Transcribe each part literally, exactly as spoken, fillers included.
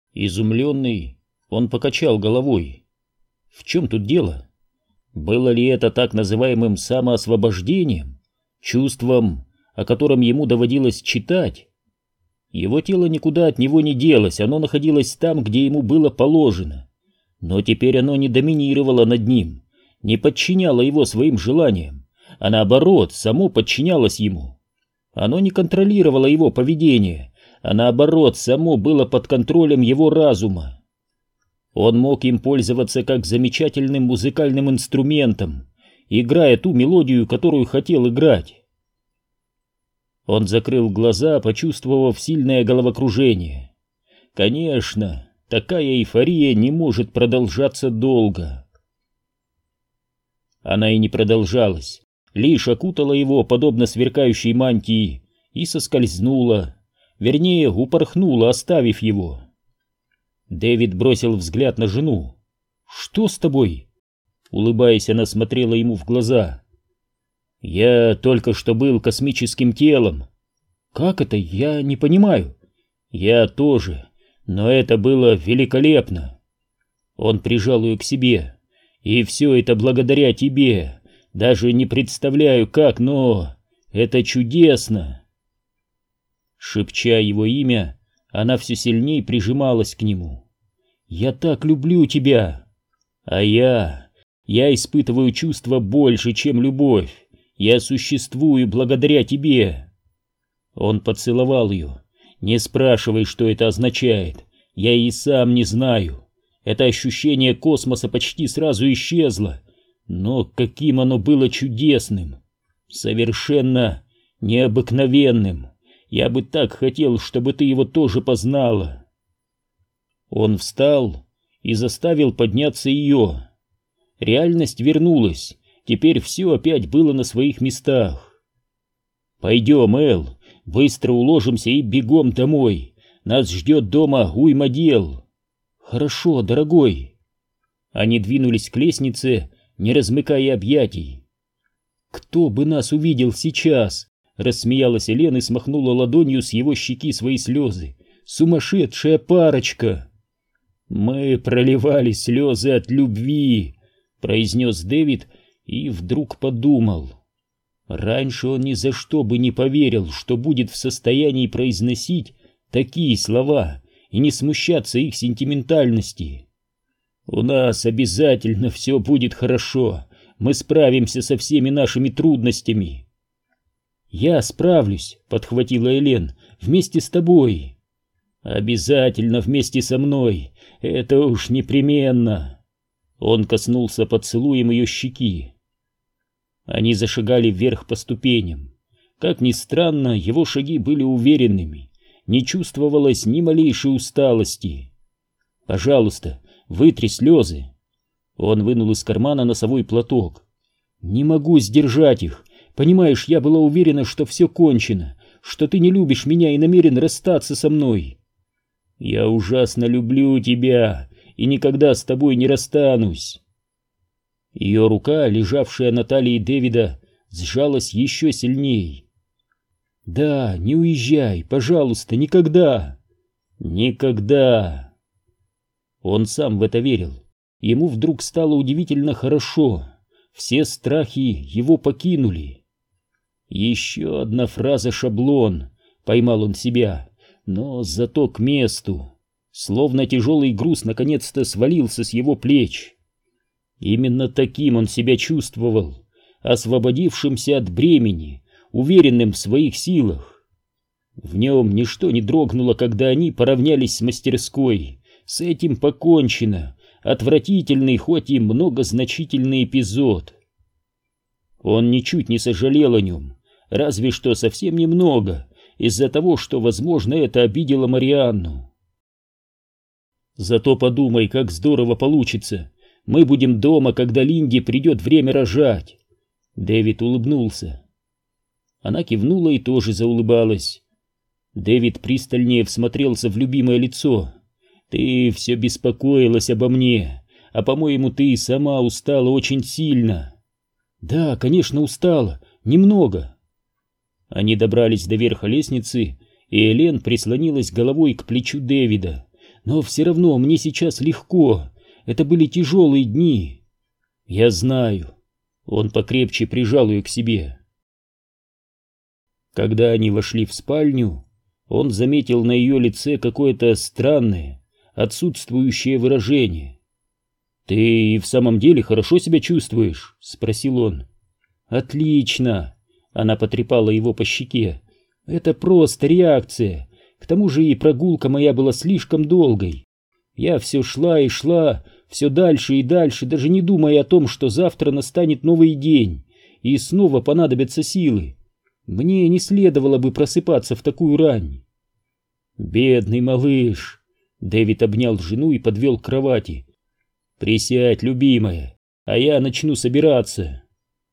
Изумленный, он покачал головой. В чем тут дело? Было ли это так называемым самоосвобождением, чувством, о котором ему доводилось читать? Его тело никуда от него не делось, оно находилось там, где ему было положено. Но теперь оно не доминировало над ним, не подчиняло его своим желаниям, а наоборот, само подчинялось ему. Оно не контролировало его поведение, а наоборот, само было под контролем его разума. Он мог им пользоваться как замечательным музыкальным инструментом, играя ту мелодию, которую хотел играть. Он закрыл глаза, почувствовав сильное головокружение. Конечно, такая эйфория не может продолжаться долго. Она и не продолжалась, лишь окутала его, подобно сверкающей мантии, и соскользнула, вернее, упорхнула, оставив его. Дэвид бросил взгляд на жену. «Что с тобой?» Улыбаясь, она смотрела ему в глаза. «Я только что был космическим телом». «Как это? Я не понимаю». «Я тоже, но это было великолепно». Он прижал ее к себе. «И все это благодаря тебе. Даже не представляю как, но это чудесно». Шепча его имя, она все сильнее прижималась к нему. «Я так люблю тебя!» «А я... я испытываю чувства больше, чем любовь. Я существую благодаря тебе!» Он поцеловал ее. «Не спрашивай, что это означает. Я и сам не знаю. Это ощущение космоса почти сразу исчезло. Но каким оно было чудесным! Совершенно необыкновенным! Я бы так хотел, чтобы ты его тоже познала!» Он встал и заставил подняться ее. Реальность вернулась, теперь все опять было на своих местах. «Пойдем, Эл, быстро уложимся и бегом домой. Нас ждет дома уйма дел». «Хорошо, дорогой». Они двинулись к лестнице, не размыкая объятий. «Кто бы нас увидел сейчас?» — рассмеялась Элен и смахнула ладонью с его щеки свои слезы. «Сумасшедшая парочка!» «Мы проливали слезы от любви», — произнес Дэвид и вдруг подумал. Раньше он ни за что бы не поверил, что будет в состоянии произносить такие слова и не смущаться их сентиментальности. «У нас обязательно все будет хорошо, мы справимся со всеми нашими трудностями». «Я справлюсь», — подхватила Элен, — «вместе с тобой». «Обязательно вместе со мной, это уж непременно». Он коснулся поцелуем ее щеки. Они зашагали вверх по ступеням. Как ни странно, его шаги были уверенными, не чувствовалось ни малейшей усталости. «Пожалуйста, вытри слезы». Он вынул из кармана носовой платок. «Не могу сдержать их. Понимаешь, я была уверена, что все кончено, что ты не любишь меня и намерен расстаться со мной». «Я ужасно люблю тебя и никогда с тобой не расстанусь». Ее рука, лежавшая на талии Дэвида, сжалась еще сильней. «Да, не уезжай, пожалуйста, никогда!» «Никогда!» Он сам в это верил. Ему вдруг стало удивительно хорошо. Все страхи его покинули. «Еще одна фраза-шаблон», — поймал он себя, но зато к месту. Словно тяжелый груз наконец-то свалился с его плеч. Именно таким он себя чувствовал, освободившимся от бремени, уверенным в своих силах. В нем ничто не дрогнуло, когда они поравнялись с мастерской. С этим покончено. Отвратительный, хоть и многозначительный эпизод. Он ничуть не сожалел о нем, разве что совсем немного, из-за того, что, возможно, это обидело Марианну. «Зато подумай, как здорово получится. Мы будем дома, когда Линде придет время рожать». Дэвид улыбнулся. Она кивнула и тоже заулыбалась. Дэвид пристальнее всмотрелся в любимое лицо. «Ты все беспокоилась обо мне, а, по-моему, ты сама устала очень сильно». «Да, конечно, устала. Немного». Они добрались до верха лестницы, и Элен прислонилась головой к плечу Дэвида. но все равно мне сейчас легко. Это были тяжелые дни. Я знаю. Он покрепче прижал ее к себе. Когда они вошли в спальню, он заметил на ее лице какое-то странное, отсутствующее выражение. «Ты в самом деле хорошо себя чувствуешь?» — спросил он. «Отлично!» — она потрепала его по щеке. «Это просто реакция. К тому же и прогулка моя была слишком долгой. Я все шла и шла, все дальше и дальше, даже не думая о том, что завтра настанет новый день, и снова понадобятся силы. Мне не следовало бы просыпаться в такую рань». «Бедный малыш!» — Дэвид обнял жену и подвел к кровати. «Присядь, любимая, а я начну собираться».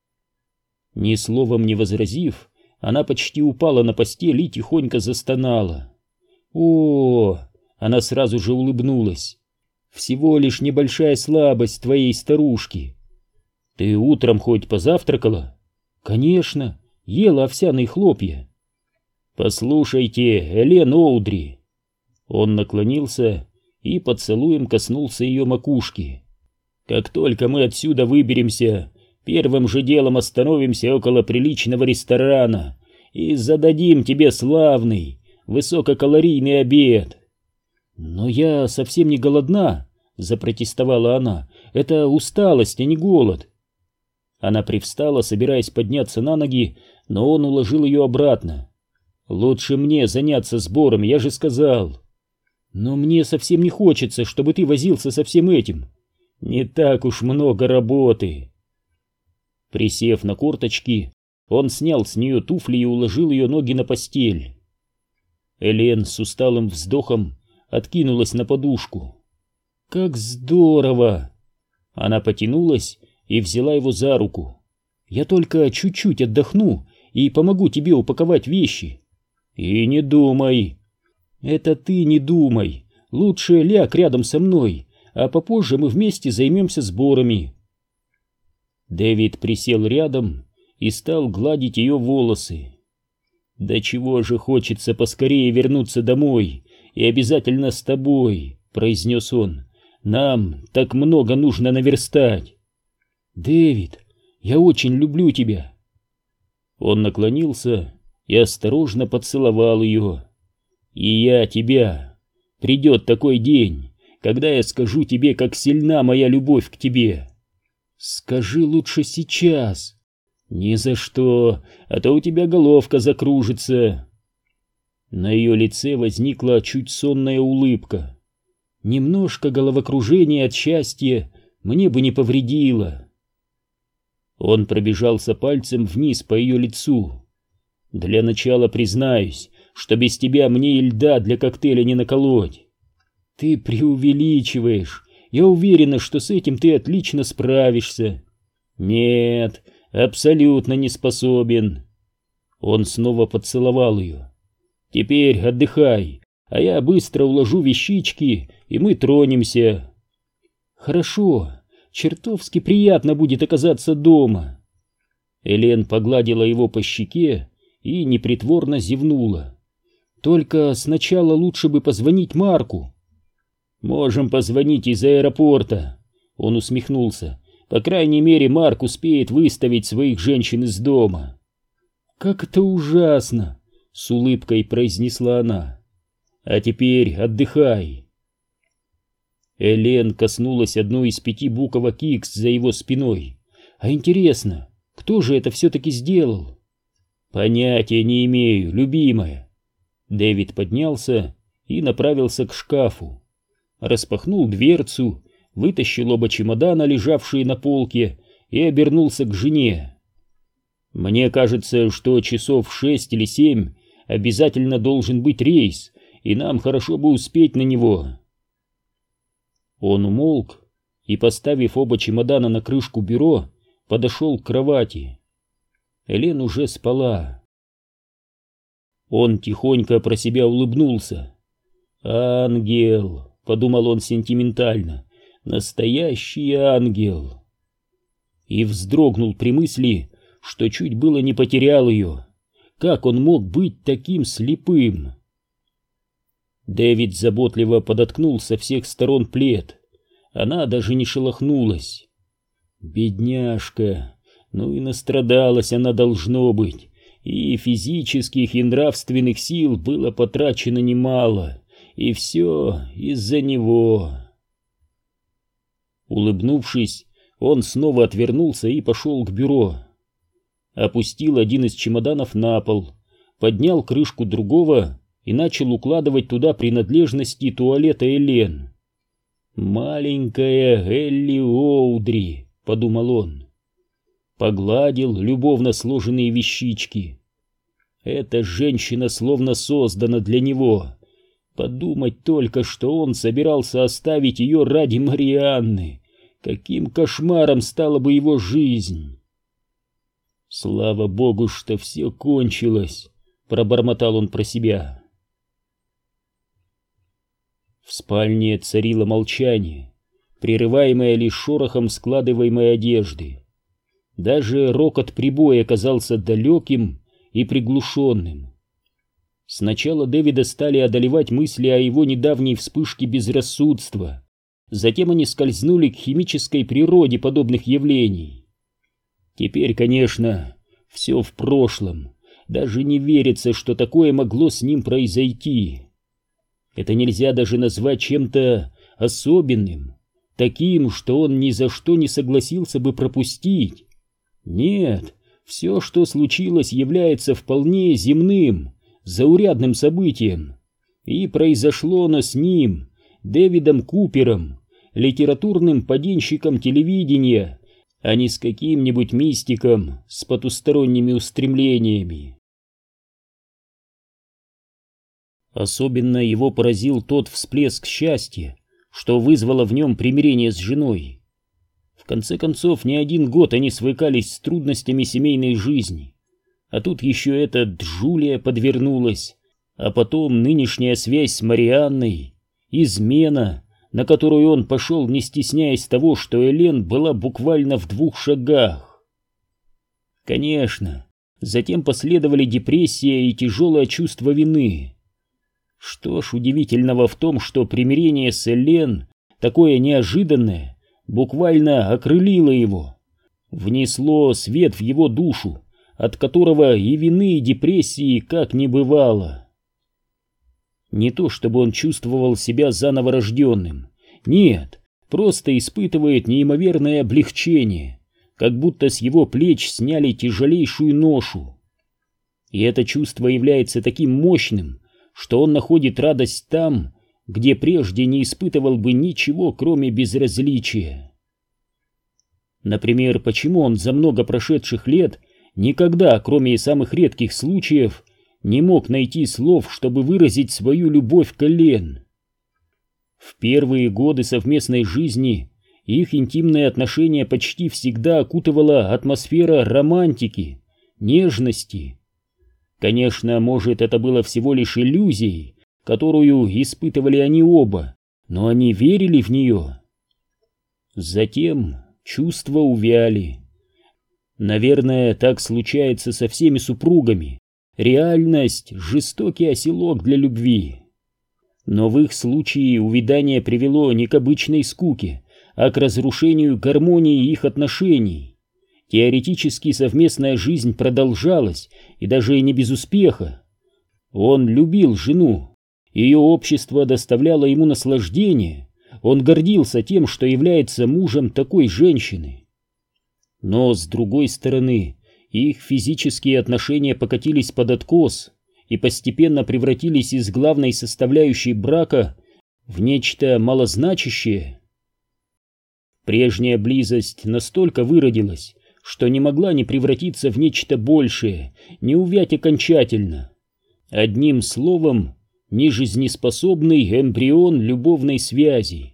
Ни словом не возразив, она почти упала на постель и тихонько застонала. «О!» — она сразу же улыбнулась. «Всего лишь небольшая слабость твоей старушки. Ты утром хоть позавтракала?» «Конечно, ела овсяные хлопья». «Послушайте, Элен Оудри». Он наклонился и поцелуем коснулся ее макушки. «Как только мы отсюда выберемся, первым же делом остановимся около приличного ресторана и зададим тебе славный, высококалорийный обед». «Но я совсем не голодна», — запротестовала она. «Это усталость, а не голод». Она привстала, собираясь подняться на ноги, но он уложил ее обратно. «Лучше мне заняться сбором, я же сказал». «Но мне совсем не хочется, чтобы ты возился со всем этим. Не так уж много работы». Присев на корточки, он снял с нее туфли и уложил ее ноги на постель. Элен с усталым вздохом откинулась на подушку. «Как здорово!» Она потянулась и взяла его за руку. «Я только чуть-чуть отдохну и помогу тебе упаковать вещи». «И не думай». «Это ты не думай. Лучше ляг рядом со мной, а попозже мы вместе займемся сборами». Дэвид присел рядом и стал гладить ее волосы. «Да чего же хочется поскорее вернуться домой и обязательно с тобой», — произнес он. «Нам так много нужно наверстать». «Дэвид, я очень люблю тебя». Он наклонился и осторожно поцеловал ее. «И я тебя. Придет такой день, когда я скажу тебе, как сильна моя любовь к тебе». «Скажи лучше сейчас». «Ни за что, а то у тебя головка закружится». На ее лице возникла чуть сонная улыбка. «Немножко головокружения от счастья мне бы не повредило». Он пробежался пальцем вниз по ее лицу. «Для начала признаюсь, что без тебя мне и льда для коктейля не наколоть». «Ты преувеличиваешь. Я уверена, что с этим ты отлично справишься». «Нет, абсолютно не способен». Он снова поцеловал ее. «Теперь отдыхай, а я быстро уложу вещички, и мы тронемся». «Хорошо, чертовски приятно будет оказаться дома». Элен погладила его по щеке и непритворно зевнула. «Только сначала лучше бы позвонить Марку». «Можем позвонить из аэропорта», — он усмехнулся. «По крайней мере, Марк успеет выставить своих женщин из дома». «Как это ужасно!» — с улыбкой произнесла она. «А теперь отдыхай». Элен коснулась одной из пяти буквок Икс за его спиной. «А интересно, кто же это все-таки сделал?» «Понятия не имею, любимая». Дэвид поднялся и направился к шкафу. Распахнул дверцу, вытащил оба чемодана, лежавшие на полке, и обернулся к жене. «Мне кажется, что часов в шесть или семь обязательно должен быть рейс, и нам хорошо бы успеть на него». Он умолк и, поставив оба чемодана на крышку бюро, подошел к кровати. Элен уже спала. Он тихонько про себя улыбнулся. «Ангел», — подумал он сентиментально, — «настоящий ангел». И вздрогнул при мысли, что чуть было не потерял ее. Как он мог быть таким слепым? Дэвид заботливо подоткнул со всех сторон плед. Она даже не шелохнулась. Бедняжка, ну и настрадалась она, должно быть, и физических и нравственных сил было потрачено немало, и все из-за него. Улыбнувшись, он снова отвернулся и пошел к бюро. Опустил один из чемоданов на пол, поднял крышку другого и начал укладывать туда принадлежности туалета Элен. «Маленькая Элли Оудри», — подумал он. Погладил любовно сложенные вещички. Эта женщина словно создана для него. Подумать только, что он собирался оставить ее ради Марианны. Каким кошмаром стала бы его жизнь! «Слава богу, что все кончилось», — пробормотал он про себя. В спальне царило молчание, прерываемое лишь шорохом складываемой одежды. Даже рокот прибоя казался далеким и приглушенным. Сначала Дэвида стали одолевать мысли о его недавней вспышке безрассудства, затем они скользнули к химической природе подобных явлений. Теперь, конечно, все в прошлом, даже не верится, что такое могло с ним произойти. Это нельзя даже назвать чем-то особенным, таким, что он ни за что не согласился бы пропустить. Нет, все, что случилось, является вполне земным, заурядным событием, и произошло оно с ним, Дэвидом Купером, литературным поденщиком телевидения, а не с каким-нибудь мистиком с потусторонними устремлениями. Особенно его поразил тот всплеск счастья, что вызвало в нем примирение с женой. В конце концов, не один год они свыкались с трудностями семейной жизни, а тут еще эта Джулия подвернулась, а потом нынешняя связь с Марианной, измена, на которую он пошел, не стесняясь того, что Элен была буквально в двух шагах. Конечно, затем последовали депрессия и тяжелое чувство вины. Что ж удивительного в том, что примирение с Элен, такое неожиданное, буквально окрылило его, внесло свет в его душу, от которого и вины, и депрессии как не бывало. Не то чтобы он чувствовал себя заново рожденным, нет, просто испытывает неимоверное облегчение, как будто с его плеч сняли тяжелейшую ношу. И это чувство является таким мощным, что он находит радость там, где прежде не испытывал бы ничего, кроме безразличия. Например, почему он за много прошедших лет никогда, кроме самых редких случаев, не мог найти слов, чтобы выразить свою любовь к Элен? В первые годы совместной жизни их интимные отношения почти всегда окутывала атмосфера романтики, нежности. Конечно, может, это было всего лишь иллюзией, которую испытывали они оба, но они верили в нее. Затем чувства увяли. Наверное, так случается со всеми супругами. Реальность — жестокий оселок для любви. Но в их случае увядание привело не к обычной скуке, а к разрушению гармонии их отношений. Теоретически совместная жизнь продолжалась, и даже не без успеха. Он любил жену, ее общество доставляло ему наслаждение, он гордился тем, что является мужем такой женщины. Но, с другой стороны, их физические отношения покатились под откос и постепенно превратились из главной составляющей брака в нечто малозначащее. Прежняя близость настолько выродилась, что не могла не превратиться в нечто большее, не увять окончательно. Одним словом, нежизнеспособный эмбрион любовной связи.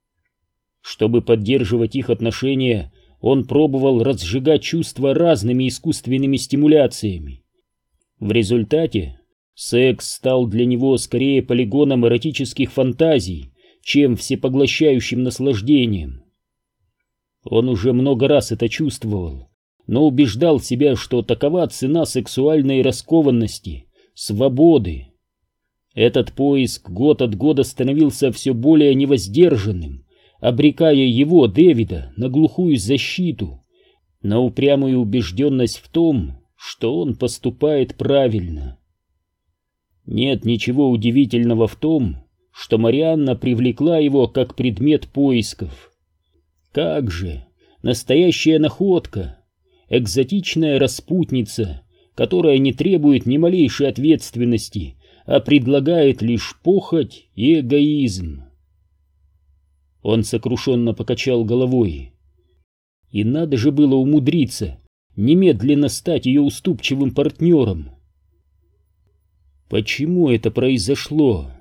Чтобы поддерживать их отношения, он пробовал разжигать чувства разными искусственными стимуляциями. В результате секс стал для него скорее полигоном эротических фантазий, чем всепоглощающим наслаждением. Он уже много раз это чувствовал, но убеждал себя, что такова цена сексуальной раскованности, свободы. Этот поиск год от года становился все более невоздержанным, обрекая его, Дэвида, на глухую защиту, на упрямую убежденность в том, что он поступает правильно. Нет ничего удивительного в том, что Марианна привлекла его как предмет поисков. Как же, настоящая находка, экзотичная распутница, которая не требует ни малейшей ответственности, а предлагает лишь похоть и эгоизм. Он сокрушенно покачал головой. И надо же было умудриться немедленно стать ее уступчивым партнером. Почему это произошло?